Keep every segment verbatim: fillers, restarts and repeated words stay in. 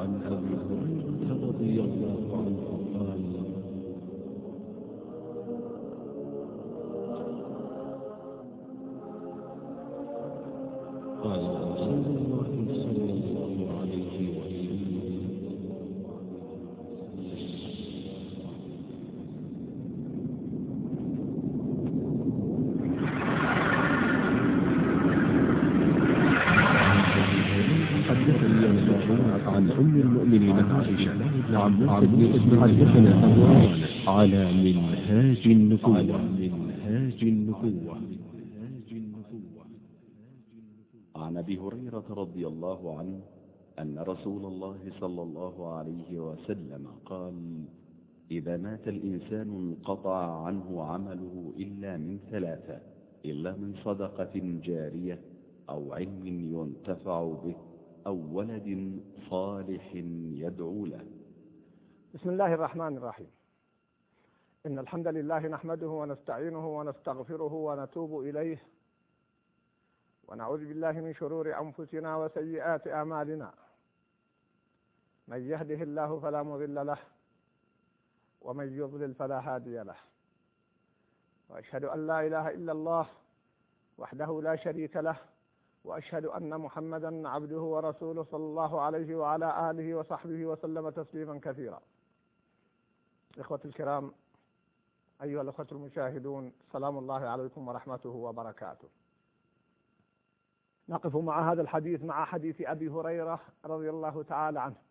عن أبي هريرة رضي الله عنه قال قال رسول الله صلى الله عليه وسلم عن أم المؤمنين عائشة عن ابن حدثنا على منهاج النبوة منهاج النبوة عن أبي هريرة رضي الله عنه أن رسول الله صلى الله عليه وسلم قال: إذا مات الإنسان انقطع عنه عمله إلا من ثلاثة، إلا من صدقة جارية أو علم ينتفع به أو ولد صالح يدعو له. بسم الله الرحمن الرحيم. إن الحمد لله نحمده ونستعينه ونستغفره ونتوب إليه، ونعوذ بالله من شرور أنفسنا وسيئات أعمالنا. من يهده الله فلا مضل له، ومن يضلل فلا هادي له. وأشهد أن لا إله إلا الله وحده لا شريك له، وأشهد أن محمدا عبده ورسوله صلى الله عليه وعلى آله وصحبه وسلم تسليما كثيرا. إخوة الكرام، أيها الأخوة المشاهدون، سلام الله عليكم ورحمته وبركاته. نقف مع هذا الحديث مع حديث أبي هريرة رضي الله تعالى عنه،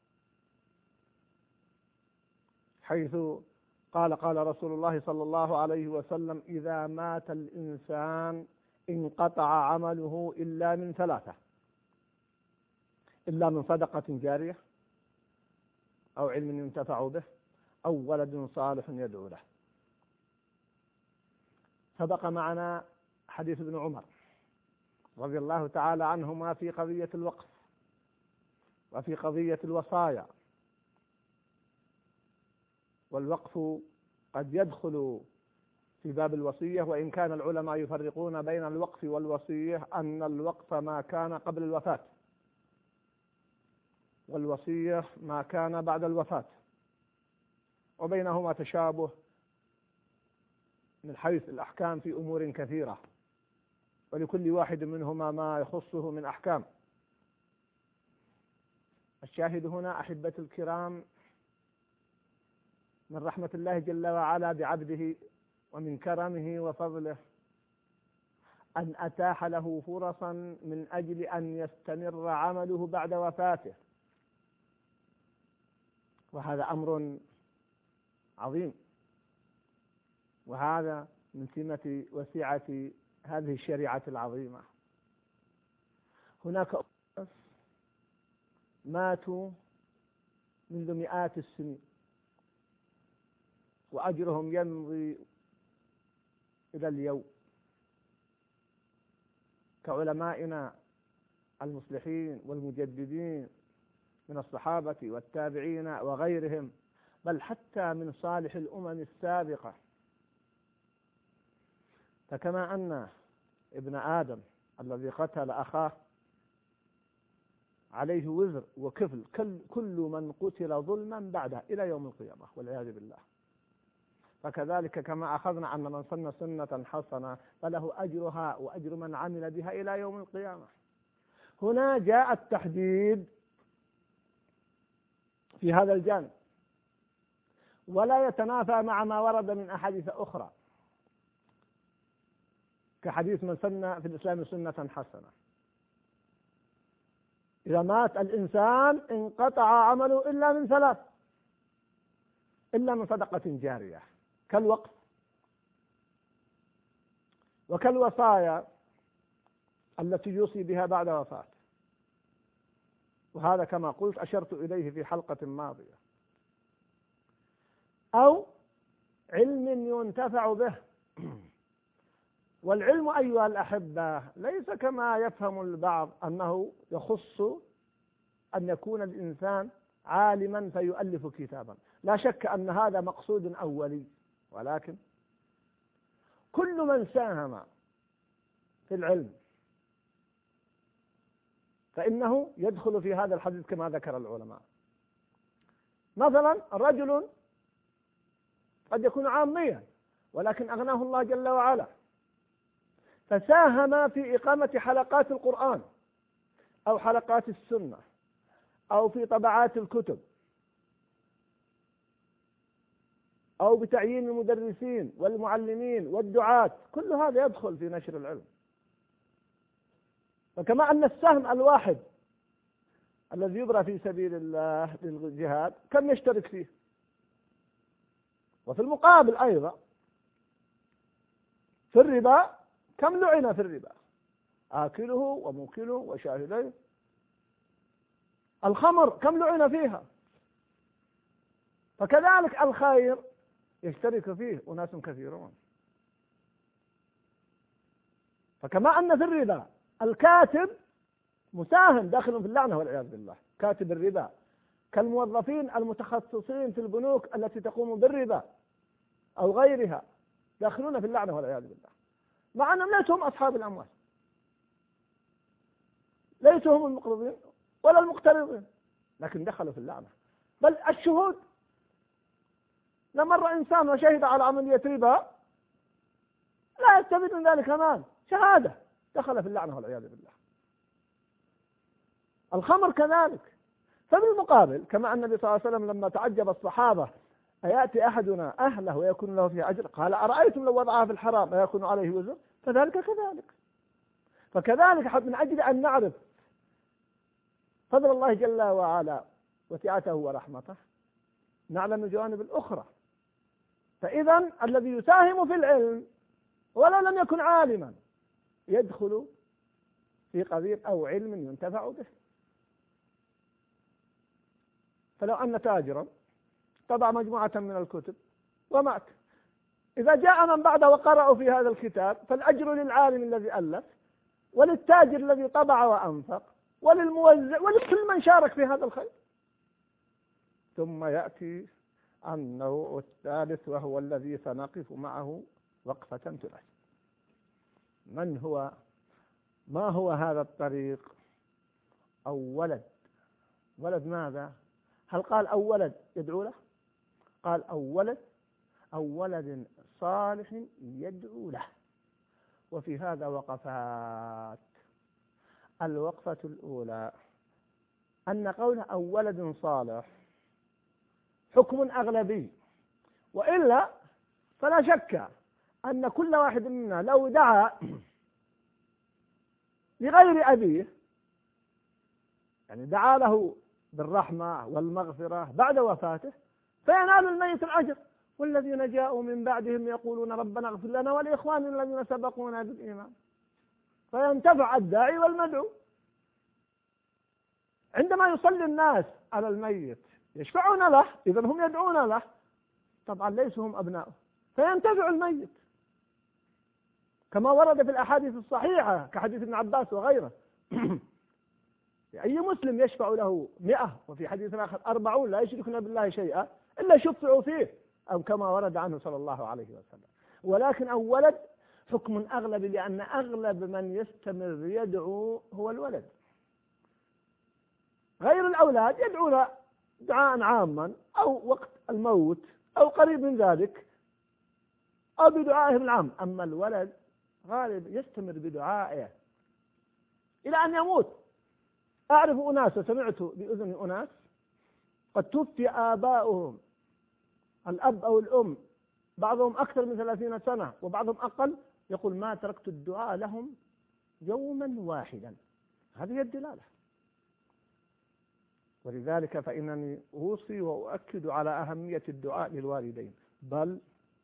حيث قال قال رسول الله صلى الله عليه وسلم: إذا مات الإنسان انقطع عمله إلا من ثلاثة، إلا من صدقة جارية أو علم ينتفع به أو ولد صالح يدعو له. سبق معنا حديث ابن عمر رضي الله تعالى عنهما في قضية الوقف وفي قضية الوصايا. والوقف قد يدخل في باب الوصية، وإن كان العلماء يفرقون بين الوقف والوصية أن الوقف ما كان قبل الوفاة، والوصية ما كان بعد الوفاة، وبينهما تشابه من حيث الأحكام في أمور كثيرة، ولكل واحد منهما ما يخصه من أحكام. الشاهد هنا أحبة الكرام من رحمة الله جل وعلا بعبده ومن كرمه وفضله أن أتاح له فرصا من أجل أن يستمر عمله بعد وفاته، وهذا أمر عظيم، وهذا من سمة وسعة هذه الشريعة العظيمة. هناك أناس ماتوا منذ مئات السنين وأجرهم يمضي إلى اليوم، كعلمائنا المصلحين والمجددين من الصحابة والتابعين وغيرهم، بل حتى من صالح الأمم السابقة. فكما أن ابن آدم الذي قتل أخاه عليه وزر وكفل كل من قتل ظلما بعده إلى يوم القيامة والعياذ بالله، فكذلك كما أخذنا أن من سن سنة حسنة فله أجرها وأجر من عمل بها إلى يوم القيامة. هنا جاء التحديد في هذا الجانب، ولا يتنافى مع ما ورد من أحاديث أخرى، كحديث من سن في الإسلام سنة حسنة. إذا مات الإنسان انقطع عمله إلا من ثلاث، إلا من صدقة جارية كالوقف وكالوصايا التي يوصي بها بعد وفاته، وهذا كما قلت أشرت إليه في حلقة ماضية، أو علم ينتفع به. والعلم أيها الأحبة ليس كما يفهم البعض أنه يخص أن يكون الإنسان عالما فيؤلف كتابا، لا شك أن هذا مقصود أولي، ولكن كل من ساهم في العلم فإنه يدخل في هذا الحديث كما ذكر العلماء. مثلا رجل قد يكون عاميا ولكن أغناه الله جل وعلا، فساهم في إقامة حلقات القرآن أو حلقات السنة أو في طبعات الكتب أو بتعيين المدرسين والمعلمين والدعاة، كل هذا يدخل في نشر العلم. فكما أن السهم الواحد الذي يبرى في سبيل الله للجهاد كم يشترك فيه، وفي المقابل أيضا في الربا كم لعن في الربا آكله وموكله وشاهديه. الخمر كم لعن فيها. فكذلك الخير يشترك فيه أناس كثيرون. فكما أن في الربا الكاتب مساهم داخل في اللعنة والعياذ بالله، كاتب الربا كالموظفين المتخصصين في البنوك التي تقوم بالربا أو غيرها داخلون في اللعنة والعياذ بالله، مع أنهم ليسوا هم أصحاب الأموال، ليسوا هم المقرضين ولا المقترضين، لكن دخلوا في اللعنة. بل الشهود، لمر إنسان وشهد على عملية ربا لا يستفيد من ذلك مال، شهادة، دخل في اللعنة والعياذ بالله. الخمر كذلك. فبالمقابل كما أن النبي صلى الله عليه وسلم لما تعجب الصحابة أيأتي أحدنا أهله ويكون له فيه أجر، قال أرأيتم لو وضعها في الحرام أيكون عليه وزر؟ فذلك كذلك. فكذلك من أجل أن نعرف فضل الله جل وعلا وسعته ورحمته نعلم الجوانب الأخرى. فإذا الذي يساهم في العلم ولو لم يكن عالما يدخل في قضية أو علم ينتفع به. فلو أن تاجرا طبع مجموعة من الكتب ومات، إذا جاء من بعده وقرأوا في هذا الكتاب فالأجر للعالم الذي ألف وللتاجر الذي طبع وأنفق وللموزع ولكل من شارك في هذا الخير. ثم يأتي النوع الثالث وهو الذي سنقف معه وقفة تناسب. من هو ما هو هذا الطريق؟ أو ولد. ولد ماذا؟ هل قال أو ولد يدعو له؟ قال أو ولد أو ولد صالح يدعو له. وفي هذا وقفات. الوقفة الأولى أن قوله أو ولد صالح حكم أغلبي، وإلا فلا شك أن كل واحد منا لو دعا لغير أبيه، يعني دعا له بالرحمة والمغفرة بعد وفاته، فينال الميت الأجر. والذين جاءوا من بعدهم يقولون ربنا اغفر لنا ولإخواننا الذين سبقونا بالإيمان، فينتفع الداعي والمدعو. عندما يصلي الناس على الميت يشفعون له، إذن هم يدعون له، طبعا ليسوا هم أبناؤه، فينتفع الميت كما ورد في الأحاديث الصحيحة كحديث ابن عباس وغيره. أي مسلم يشفع له مئة، وفي حديث آخر أربعون لا يشركون بالله شيئا إلا شفعوا فيه، أو كما ورد عنه صلى الله عليه وسلم. ولكن أو ولد حكم أغلب، لأن أغلب من يستمر يدعو هو الولد. غير الأولاد يدعون دعاء عاما أو وقت الموت أو قريب من ذلك أو بدعائهم العام. أما الولد غالب يستمر بدعائه إلى أن يموت. أعرف أناس وسمعت بأذن أناس قد توفي آباؤهم الأب أو الأم، بعضهم أكثر من ثلاثين سنة وبعضهم أقل، يقول ما تركت الدعاء لهم يوما واحدا. هذه الدلالة. ولذلك فإنني أوصي وأؤكد على أهمية الدعاء للوالدين، بل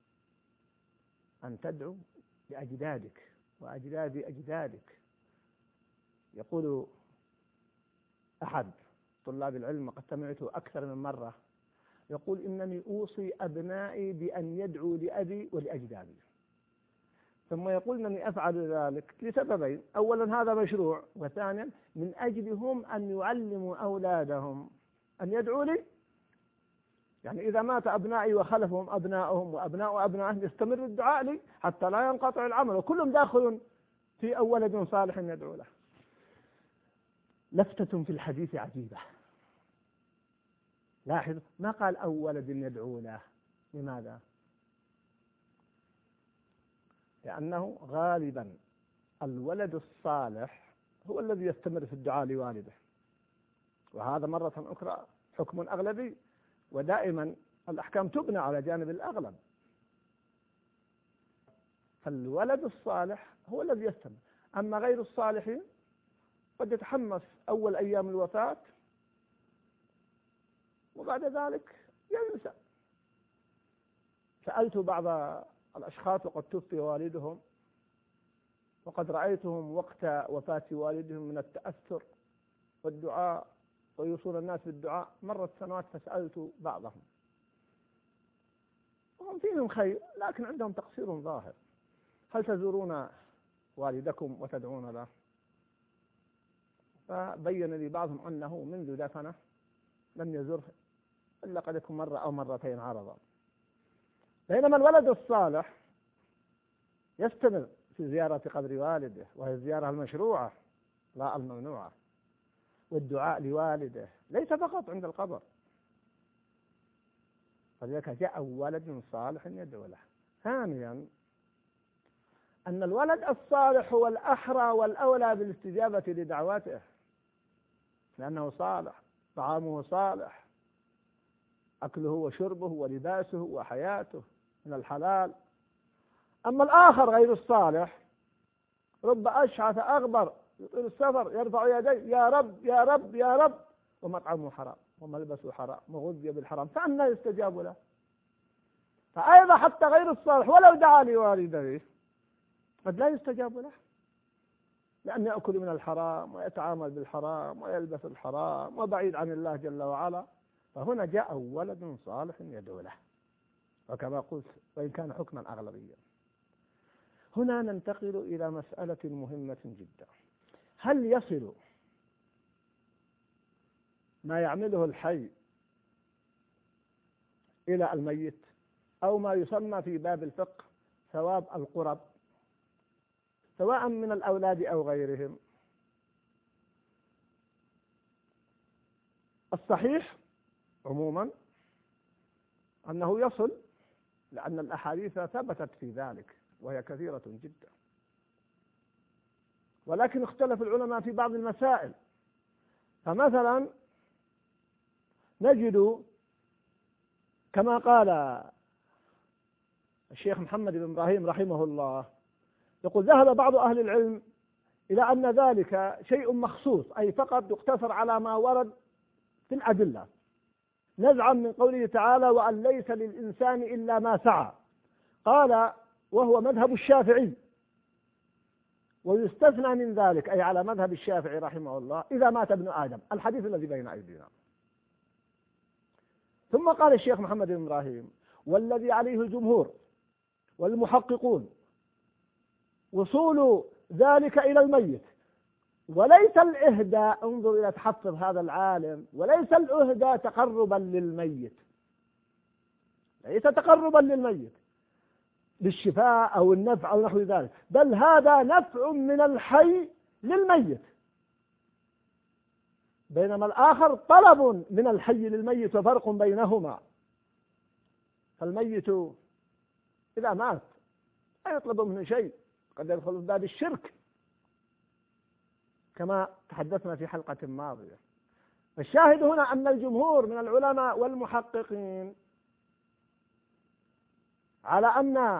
أن تدعو لأجدادك وأجداد أجدادك. يقول أحد طلاب العلم وقد سمعته أكثر من مرة يقول إنني أوصي أبنائي بأن يدعوا لأبي ولأجدادي، ثم يقول إنني أفعل ذلك لسببين: أولا هذا مشروع، وثانيا من أجلهم أن يعلموا أولادهم أن يدعوا لي. يعني إذا مات أبنائي وخلفهم أبنائهم وأبناء أبنائهم يستمر الدعاء لي حتى لا ينقطع العمل، وكلهم داخل في أو ولد صالح يدعو له. لفتة في الحديث عجيبة. لاحظ ما قال أو ولد يدعو له. لماذا؟ لأنه غالبا الولد الصالح هو الذي يستمر في الدعاء لوالده، وهذا مرة أخرى حكم أغلبي، ودائما الأحكام تبنى على جانب الأغلب. فالولد الصالح هو الذي يستمر، أما غير الصالحين قد يتحمس أول أيام الوفاة وبعد ذلك ينسى. سألت بعض الأشخاص وقد توفي والدهم، وقد رأيتهم وقت وفاة والدهم من التأثر والدعاء ويوصون الناس بالدعاء. مرت سنوات فسألت بعضهم وهم فيهم خير لكن عندهم تقصير ظاهر. هل تزورون والدكم وتدعون له؟ فبين لي بعضهم أنه منذ دفنه لم يزره إلا قد يكون مرة أو مرتين عرضا. بينما الولد الصالح يستمر في زيارة قبر والده، وهي الزيارة المشروعة لا الممنوعة، والدعاء لوالده ليس فقط عند القبر. فلذلك جاء ولد صالح يدعو له. ثانيا أن الولد الصالح هو الأحرى والأولى بالاستجابة لدعواته، لأنه صالح، طعامه صالح، أكله وشربه ولباسه وحياته من الحلال. أما الآخر غير الصالح رب أشعث أغبر يطيل السفر يرفع يديه يا رب يا رب يا رب، ومطعمه حرام وملبسه حرام وغذي بالحرام، فأنا يستجاب له؟ فأيضا حتى غير الصالح ولو دعا لوالديه قد لا يستجاب له، لأن يأكل من الحرام ويتعامل بالحرام ويلبس الحرام وبعيد عن الله جل وعلا. فهنا جاء ولد صالح يدعو له، وكما قلت وإن كان حكما أغلبيا. هنا ننتقل إلى مسألة مهمة جدا: هل يصل ما يعمله الحي إلى الميت، أو ما يسمى في باب الفقه ثواب القرب، سواء من الأولاد أو غيرهم؟ الصحيح عموما أنه يصل، لأن الأحاديث ثبتت في ذلك وهي كثيرة جدا، ولكن اختلف العلماء في بعض المسائل. فمثلا نجد كما قال الشيخ محمد بن إبراهيم رحمه الله، يقول: ذهب بعض أهل العلم إلى أن ذلك شيء مخصوص، أي فقط يقتصر على ما ورد في الأدلة، نزعا من قوله تعالى: وأن ليس للإنسان إلا ما سعى. قال: وهو مذهب الشافعي، ويستثنى من ذلك، أي على مذهب الشافعي رحمه الله، إذا مات ابن آدم، الحديث الذي بين أيدينا. ثم قال الشيخ محمد بن إبراهيم: والذي عليه الجمهور والمحققون وصول ذلك إلى الميت، وليس الإهداء، انظر إلى تحفظ هذا العالم، وليس الإهداء تقربا للميت، ليس تقربا للميت بالشفاء أو النفع أو نحو ذلك، بل هذا نفع من الحي للميت، بينما الآخر طلب من الحي للميت وفرق بينهما. فالميت إذا مات لا يطلب منه شيء، قد يدخل في باب الشرك كما تحدثنا في حلقة ماضية. الشاهد هنا أن الجمهور من العلماء والمحققين على أن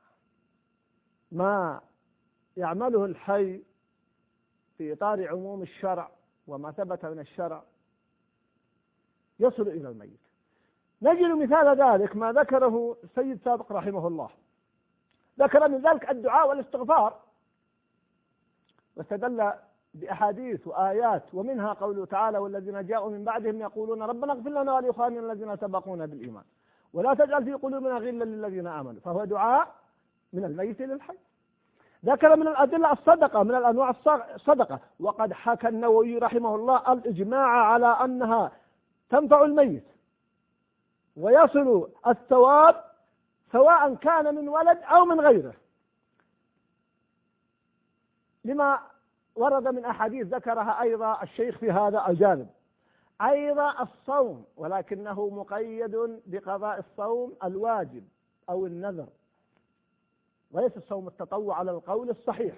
ما يعمله الحي في إطار عموم الشرع وما ثبت من الشرع يصل إلى الميت. نجد مثال ذلك ما ذكره السيد سابق رحمه الله، ذكر من ذلك الدعاء والاستغفار، واستدل بأحاديث وآيات، ومنها قوله تعالى: والذين جاءوا من بعدهم يقولون ربنا اغفر لنا ولإخواننا الذين سبقونا بالإيمان ولا تجعل في قلوبنا غلا للذين آمنوا، فهو دعاء من الميت للحي. ذكر من الأدلة الصدقة، من الأنواع الصدقة، وقد حكى النووي رحمه الله الإجماع على أنها تنفع الميت ويصل الثواب سواء كان من ولد أو من غيره، لما ورد من أحاديث ذكرها أيضا الشيخ في هذا الجانب. أيضا الصوم، ولكنه مقيد بقضاء الصوم الواجب أو النذر، وليس الصوم التطوع على القول الصحيح.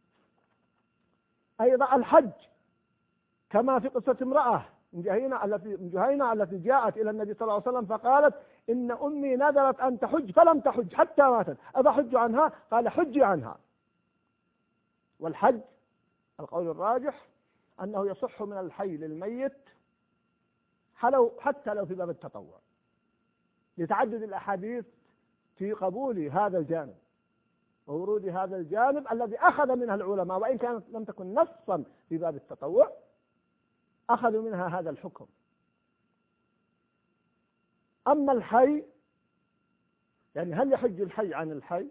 أيضا الحج، كما في قصة امرأة من جهينة التي من جهينة التي جاءت إلى النبي صلى الله عليه وسلم فقالت إن أمي نذرت أن تحج فلم تحج حتى ماتت، أفحج عنها؟ قال حجي عنها. والحج القول الراجح أنه يصح من الحي للميت حتى لو في باب التطوع، لتعدد الأحاديث في قبول هذا الجانب وورود هذا الجانب الذي أخذ منها العلماء، وإن كانت لم تكن نصا في باب التطوع أخذوا منها هذا الحكم. أما الحي، يعني هل يحج الحي عن الحي؟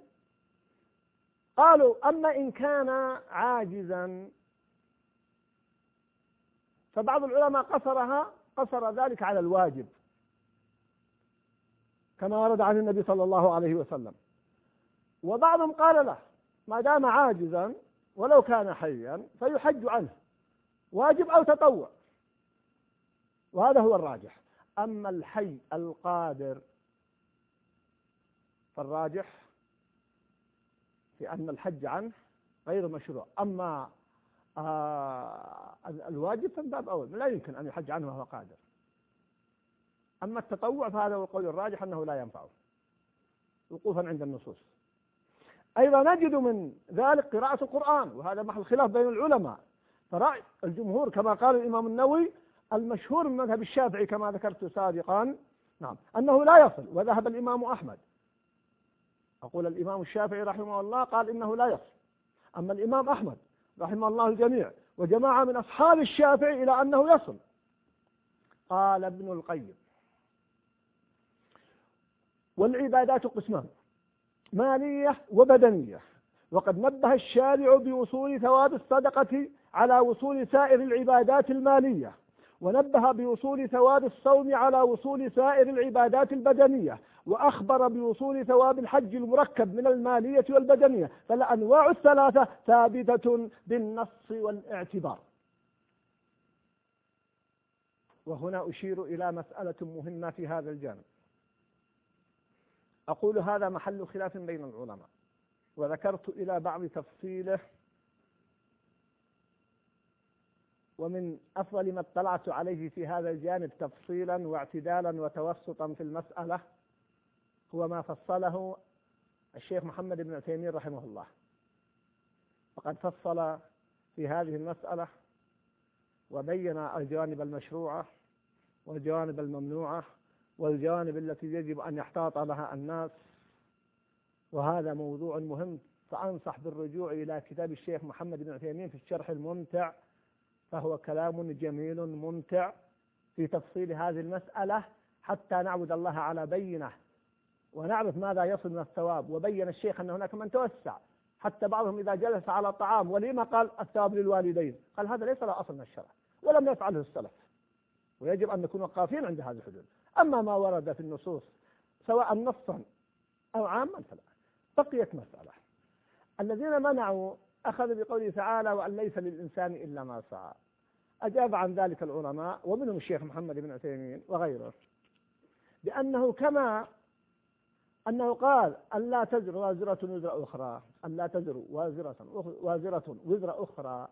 قالوا أما إن كان عاجزا، فبعض العلماء قصرها قصر ذلك على الواجب كما ورد عن النبي صلى الله عليه وسلم، وبعضهم قال له ما دام عاجزا ولو كان حيا فيحج عنه واجب أو تطوع، وهذا هو الراجح. أما الحي القادر فالراجح في أن الحج عنه غير مشروع. أما آه الواجب فمن باب أول، لا يمكن أن يحج عنه وهو قادر. أما التطوع فهذا هو القول الراجح أنه لا ينفعه وقوفا عند النصوص. أيضا نجد من ذلك قراءة القرآن، وهذا محل خلاف بين العلماء، فرأي الجمهور كما قال الإمام النووي المشهور من مذهب الشافعي كما ذكرت سابقا نعم أنه لا يصل، وذهب الإمام أحمد، أقول الإمام الشافعي رحمه الله قال إنه لا يصل، أما الإمام أحمد رحمه الله الجميع وجماعة من أصحاب الشافعي إلى أنه يصل. قال ابن القيم والعبادات قسمان مالية وبدنية، وقد نبه الشارع بوصول ثواب الصدقة على وصول سائر العبادات المالية، ونبه بوصول ثواب الصوم على وصول سائر العبادات البدنية، وأخبر بوصول ثواب الحج المركب من المالية والبدنية، فالأنواع الثلاثة ثابتة بالنص والاعتبار. وهنا أشير إلى مسألة مهمة في هذا الجانب، أقول هذا محل خلاف بين العلماء، وذكرت إلى بعض تفصيله، ومن أفضل ما اطلعت عليه في هذا الجانب تفصيلا واعتدالا وتوسطا في المسألة هو ما فصله الشيخ محمد بن عثيمين رحمه الله. فقد فصل في هذه المسألة وبين الجوانب المشروعة والجوانب الممنوعة والجوانب التي يجب أن يحتاط لها الناس، وهذا موضوع مهم، فأنصح بالرجوع إلى كتاب الشيخ محمد بن عثيمين في الشرح الممتع، فهو كلام جميل ممتع في تفصيل هذه المسألة حتى نعبد الله على بينه ونعرف ماذا يصل من الثواب. وبين الشيخ أن هناك من توسع، حتى بعضهم إذا جلس على طعام ولما قال الثواب للوالدين، قال هذا ليس له أصل من الشرع ولم يفعله السلف، ويجب أن نكون وقافين عند هذه الحدود. أما ما ورد في النصوص سواء نصا أو عاما فلا. بقيت مسألة، الذين منعوا أخذ بقوله تعالى وأن ليس للإنسان إلا ما سعى، أجاب عن ذلك العلماء ومنهم الشيخ محمد بن عثيمين وغيره بأنه كما أنه قال أن لا تزر وازرة وزر أخرى، أن لا تزر وازرة وازرة وزر أخرى،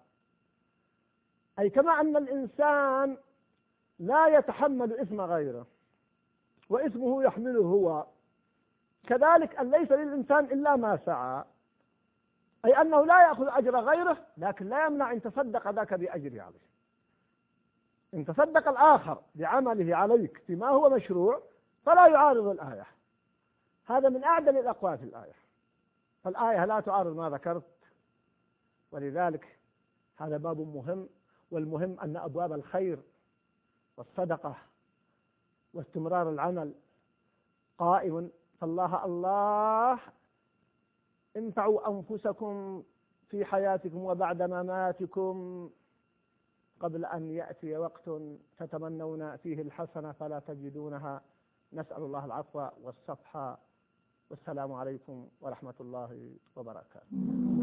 أي كما أن الإنسان لا يتحمل إثم غيره وإثمه يحمله هو، كذلك أن ليس للإنسان إلا ما سعى، أي أنه لا يأخذ أجر غيره، لكن لا يمنع إن تصدق ذاك بأجر عليه، إن تصدق الآخر بعمله عليك فيما هو مشروع فلا يعارض الآية. هذا من أعدل الأقوال في الآية، فالآية لا تعارض ما ذكرت، ولذلك هذا باب مهم. والمهم أن أبواب الخير والصدقة واستمرار العمل قائم، فالله الله انفعوا أنفسكم في حياتكم وبعد مماتكم قبل أن يأتي وقت تتمنون فيه الحسنة فلا تجدونها. نسأل الله العفو والصفح، والسلام عليكم ورحمة الله وبركاته.